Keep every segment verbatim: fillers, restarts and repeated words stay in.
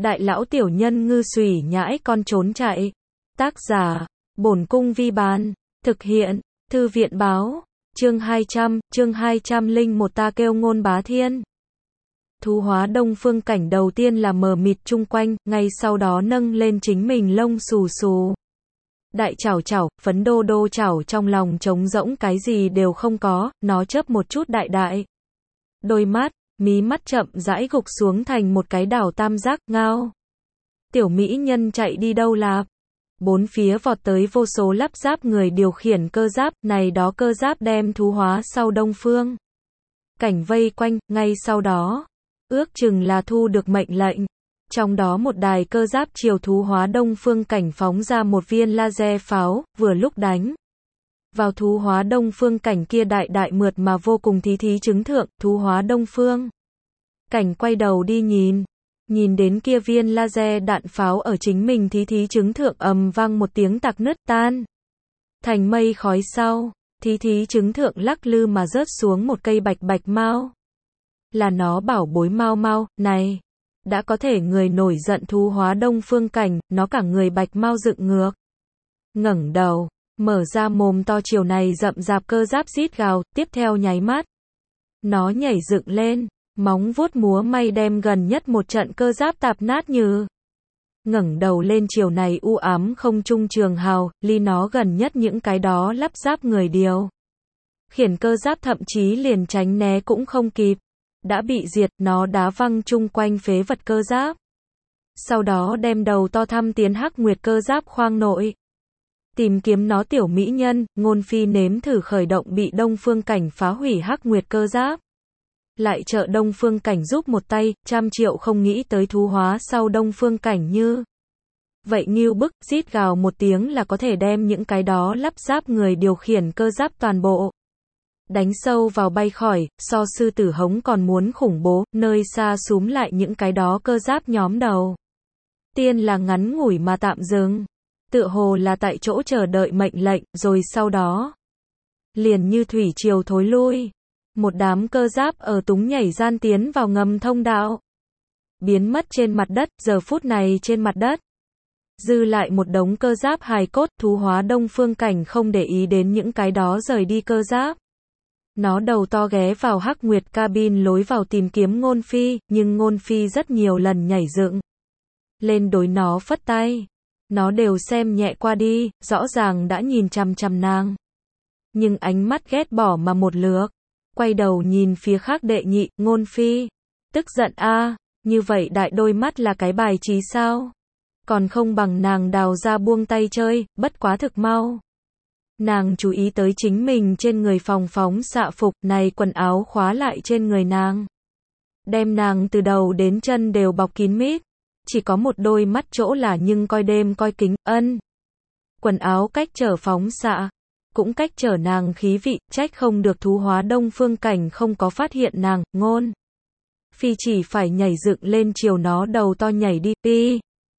Đại lão tiểu nhân ngư xùy nhãi con trốn chạy. Tác giả, Bổn Cung Vi Bán. Thực hiện, Thư viện báo. Chương hai trăm, chương hai trăm lẻ một ta kêu ngôn bá thiên. Thú hóa Đông Phương Cảnh đầu tiên là mờ mịt chung quanh, ngay sau đó nâng lên chính mình lông xù xù. Đại chảo chảo, phấn đô đô chảo trong lòng trống rỗng cái gì đều không có, nó chớp một chút đại đại. Đôi mắt, mí mắt chậm rãi gục xuống thành một cái đảo tam giác, ngao. Tiểu mỹ nhân chạy đi đâu lạp? Bốn phía vọt tới vô số lắp ráp người điều khiển cơ giáp, này đó cơ giáp đem thú hóa sau Đông Phương Cảnh vây quanh, ngay sau đó, ước chừng là thu được mệnh lệnh. Trong đó một đài cơ giáp chiều thú hóa Đông Phương Cảnh phóng ra một viên laser pháo, vừa lúc đánh vào thú hóa Đông Phương Cảnh kia đại đại mượt mà vô cùng thí thí chứng thượng, thú hóa Đông Phương Cảnh quay đầu đi nhìn, nhìn đến kia viên laser đạn pháo ở chính mình thí thí chứng thượng ầm vang một tiếng tạc nứt tan thành mây khói sau, thí thí chứng thượng lắc lư mà rớt xuống một cây bạch bạch mao. Là nó bảo bối mau mau, này, đã có thể người nổi giận thú hóa Đông Phương Cảnh, nó cả người bạch mau dựng ngược. Ngẩng đầu, mở ra mồm to chiều này rậm rạp cơ giáp rít gào, tiếp theo nháy mắt. Nó nhảy dựng lên, móng vuốt múa may đem gần nhất một trận cơ giáp tạp nát như. Ngẩng đầu lên chiều này u ám không trung trường hào, ly nó gần nhất những cái đó lắp ráp người điều khiển cơ giáp thậm chí liền tránh né cũng không kịp. Đã bị diệt, nó đá văng chung quanh phế vật cơ giáp. Sau đó đem đầu to thăm tiến Hắc Nguyệt cơ giáp khoang nội. Tìm kiếm nó tiểu mỹ nhân, Ngôn Phi nếm thử khởi động bị Đông Phương Cảnh phá hủy Hắc Nguyệt cơ giáp. Lại trợ Đông Phương Cảnh giúp một tay, trăm triệu không nghĩ tới thú hóa sau Đông Phương Cảnh như. Vậy nghiêu bức, rít gào một tiếng là có thể đem những cái đó lắp ráp người điều khiển cơ giáp toàn bộ đánh sâu vào bay khỏi, so sư tử hống còn muốn khủng bố, nơi xa súm lại những cái đó cơ giáp nhóm đầu. Tiên là ngắn ngủi mà tạm dừng, tựa hồ là tại chỗ chờ đợi mệnh lệnh, rồi sau đó liền như thủy triều thối lui. Một đám cơ giáp ở túng nhảy gian tiến vào ngầm thông đạo, biến mất trên mặt đất, giờ phút này trên mặt đất dư lại một đống cơ giáp hài cốt. Thú hóa Đông Phương Cảnh không để ý đến những cái đó rời đi cơ giáp. Nó đầu to ghé vào Hắc Nguyệt cabin lối vào tìm kiếm Ngôn Phi, nhưng Ngôn Phi rất nhiều lần nhảy dựng lên đối nó phất tay. Nó đều xem nhẹ qua đi, rõ ràng đã nhìn chằm chằm nàng. Nhưng ánh mắt ghét bỏ mà một lượt, quay đầu nhìn phía khác đệ nhị, Ngôn Phi. Tức giận a, à, như vậy đại đôi mắt là cái bài trí sao? Còn không bằng nàng đào ra buông tay chơi, bất quá thực mau. Nàng chú ý tới chính mình trên người phòng phóng xạ phục, này quần áo khóa lại trên người nàng. Đem nàng từ đầu đến chân đều bọc kín mít. Chỉ có một đôi mắt chỗ là nhưng coi đêm coi kính, ân. Quần áo cách trở phóng xạ, cũng cách trở nàng khí vị, trách không được thú hóa Đông Phương Cảnh không có phát hiện nàng, Ngôn Phi chỉ phải nhảy dựng lên chiều nó đầu to nhảy đi, pi.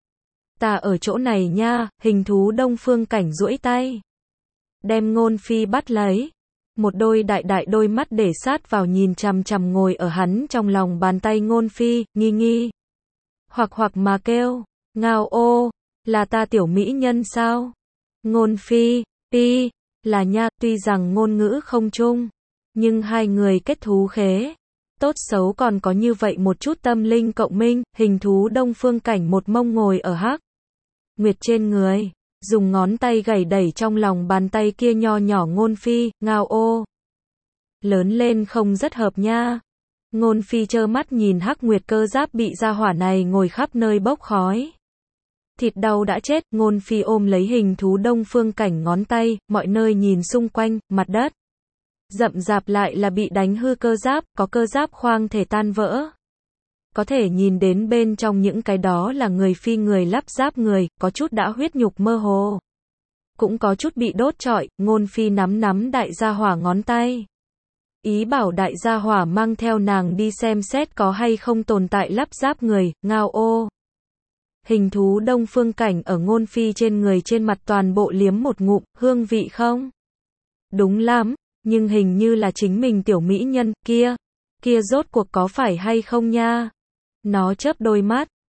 Ta ở chỗ này nha, hình thú Đông Phương Cảnh duỗi tay. Đem Ngôn Phi bắt lấy. Một đôi đại đại đôi mắt để sát vào nhìn chằm chằm ngồi ở hắn trong lòng bàn tay Ngôn Phi, nghi nghi. Hoặc hoặc mà kêu, ngao ô, là ta tiểu mỹ nhân sao? Ngôn Phi, pi, là nha, tuy rằng ngôn ngữ không chung, nhưng hai người kết thú khế. Tốt xấu còn có như vậy một chút tâm linh cộng minh, hình thú Đông Phương Cảnh một mông ngồi ở Hắc Nguyệt trên người. Dùng ngón tay gảy đẩy trong lòng bàn tay kia nho nhỏ Ngôn Phi, ngao ô. Lớn lên không rất hợp nha. Ngôn Phi trơ mắt nhìn Hắc Nguyệt cơ giáp bị gia hỏa này ngồi khắp nơi bốc khói. Thịt đau đã chết, Ngôn Phi ôm lấy hình thú Đông Phương Cảnh ngón tay, mọi nơi nhìn xung quanh, mặt đất rậm rạp lại là bị đánh hư cơ giáp, có cơ giáp khoang thể tan vỡ. Có thể nhìn đến bên trong những cái đó là người phi người lắp ráp người, có chút đã huyết nhục mơ hồ. Cũng có chút bị đốt trọi, Ngôn Phi nắm nắm đại gia hỏa ngón tay. Ý bảo đại gia hỏa mang theo nàng đi xem xét có hay không tồn tại lắp ráp người, ngao ô. Hình thú Đông Phương Cảnh ở Ngôn Phi trên người trên mặt toàn bộ liếm một ngụm, hương vị không? Đúng lắm, nhưng hình như là chính mình tiểu mỹ nhân, kia, kia rốt cuộc có phải hay không nha? Nó chớp đôi mắt,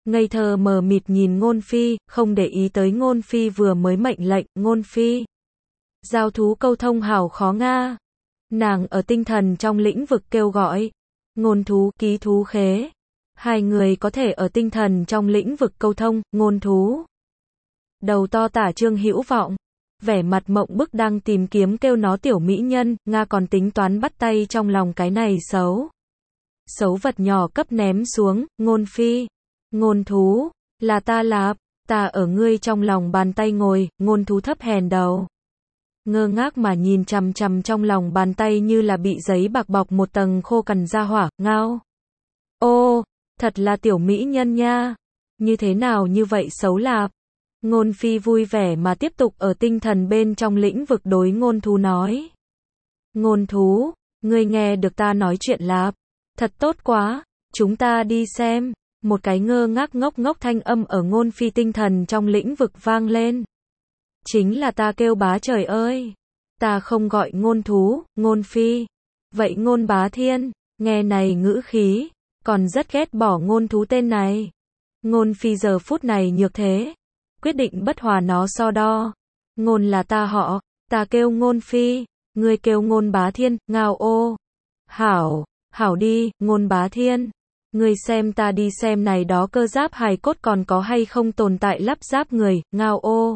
ngây thơ mờ mịt nhìn Ngôn Phi, không để ý tới Ngôn Phi vừa mới mệnh lệnh, Ngôn Phi. Giao thú câu thông hào khó nga. Nàng ở tinh thần trong lĩnh vực kêu gọi. Ngôn thú, ký thú khế. Hai người có thể ở tinh thần trong lĩnh vực câu thông, ngôn thú. Đầu to tả Trương Hữu Vọng. Vẻ mặt mộng bức đang tìm kiếm kêu nó tiểu mỹ nhân, Nga còn tính toán bắt tay trong lòng cái này xấu. Xấu vật nhỏ cấp ném xuống, Ngôn Phi. Ngôn thú, là ta lạp, ta ở ngươi trong lòng bàn tay ngồi, ngôn thú thấp hèn đầu. Ngơ ngác mà nhìn chằm chằm trong lòng bàn tay như là bị giấy bạc bọc một tầng khô cằn ra hỏa, ngao. Ô, thật là tiểu mỹ nhân nha. Như thế nào như vậy xấu lạp. Ngôn Phi vui vẻ mà tiếp tục ở tinh thần bên trong lĩnh vực đối ngôn thú nói. Ngôn thú, ngươi nghe được ta nói chuyện lạp. Thật tốt quá, chúng ta đi xem. Một cái ngơ ngác ngốc ngốc thanh âm ở Ngôn Phi tinh thần trong lĩnh vực vang lên. Chính là ta kêu bá trời ơi. Ta không gọi ngôn thú, Ngôn Phi. Vậy Ngôn Bá Thiên, nghe này ngữ khí, còn rất ghét bỏ ngôn thú tên này. Ngôn Phi giờ phút này nhược thế. Quyết định bất hòa nó so đo. Ngôn là ta họ, ta kêu Ngôn Phi, ngươi kêu Ngôn Bá Thiên, ngao ô. Hảo, hảo đi, Ngôn Bá Thiên. Ngươi xem ta đi xem này đó cơ giáp hài cốt còn có hay không tồn tại lắp ráp người, ngao ô.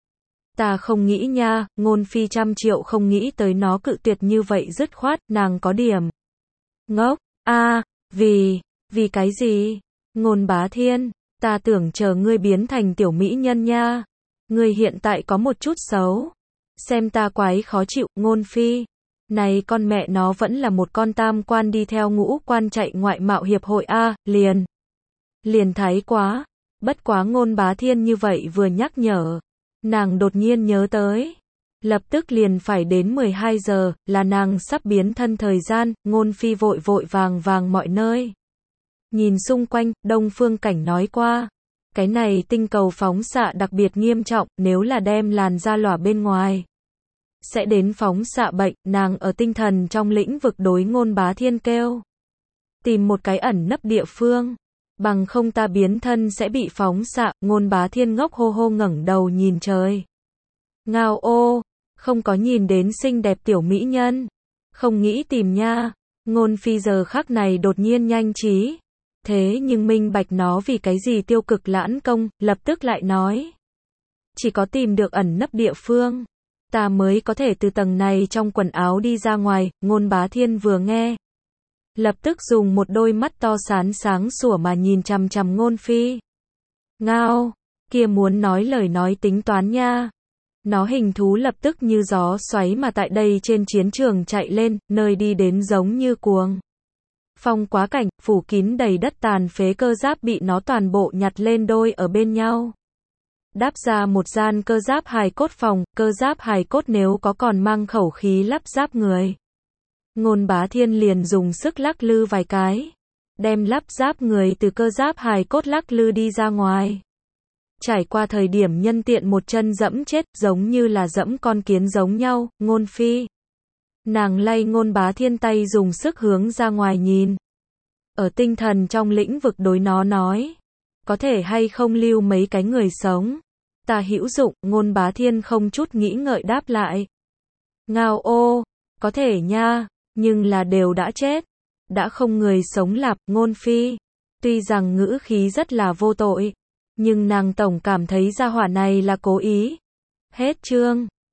Ta không nghĩ nha, Ngôn Phi trăm triệu không nghĩ tới nó cự tuyệt như vậy dứt khoát, nàng có điểm. Ngốc, a à, vì, vì cái gì? Ngôn Bá Thiên, ta tưởng chờ ngươi biến thành tiểu mỹ nhân nha. Ngươi hiện tại có một chút xấu. Xem ta quái khó chịu, Ngôn Phi. Này con mẹ nó vẫn là một con tam quan đi theo ngũ quan chạy ngoại mạo hiệp hội a, liền. Liền thái quá. Bất quá Ngôn Bá Thiên như vậy vừa nhắc nhở. Nàng đột nhiên nhớ tới. Lập tức liền phải đến mười hai giờ, là nàng sắp biến thân thời gian, Ngôn Phi vội vội vàng vàng mọi nơi. Nhìn xung quanh, Đông Phương Cảnh nói qua. Cái này tinh cầu phóng xạ đặc biệt nghiêm trọng, nếu là đem làn da lỏa bên ngoài. Sẽ đến phóng xạ bệnh, nàng ở tinh thần trong lĩnh vực đối Ngôn Bá Thiên kêu. Tìm một cái ẩn nấp địa phương. Bằng không ta biến thân sẽ bị phóng xạ, Ngôn Bá Thiên ngốc hô hô ngẩng đầu nhìn trời. Ngao ô, không có nhìn đến xinh đẹp tiểu mỹ nhân. Không nghĩ tìm nha. Ngôn Phi giờ khắc này đột nhiên nhanh trí. Thế nhưng minh bạch nó vì cái gì tiêu cực lãn công, lập tức lại nói. Chỉ có tìm được ẩn nấp địa phương. Ta mới có thể từ tầng này trong quần áo đi ra ngoài, Ngôn Bá Thiên vừa nghe. Lập tức dùng một đôi mắt to sán sáng sủa mà nhìn chằm chằm Ngôn Phi. Ngao, kia muốn nói lời nói tính toán nha. Nó hình thú lập tức như gió xoáy mà tại đây trên chiến trường chạy lên, nơi đi đến giống như cuồng. Phong quá cảnh, phủ kín đầy đất tàn phế cơ giáp bị nó toàn bộ nhặt lên đôi ở bên nhau. Đáp ra một gian cơ giáp hài cốt phòng, cơ giáp hài cốt nếu có còn mang khẩu khí lắp ráp người. Ngôn Bá Thiên liền dùng sức lắc lư vài cái. Đem lắp ráp người từ cơ giáp hài cốt lắc lư đi ra ngoài. Trải qua thời điểm nhân tiện một chân dẫm chết, giống như là dẫm con kiến giống nhau, Ngôn Phi. Nàng lay Ngôn Bá Thiên tay dùng sức hướng ra ngoài nhìn. Ở tinh thần trong lĩnh vực đối nó nói. Có thể hay không lưu mấy cái người sống. Ta hữu dụng, Ngôn Bá Thiên không chút nghĩ ngợi đáp lại. Ngao ô, có thể nha, nhưng là đều đã chết. Đã không người sống lạp, Ngôn Phi. Tuy rằng ngữ khí rất là vô tội. Nhưng nàng tổng cảm thấy gia hỏa này là cố ý. Hết chương.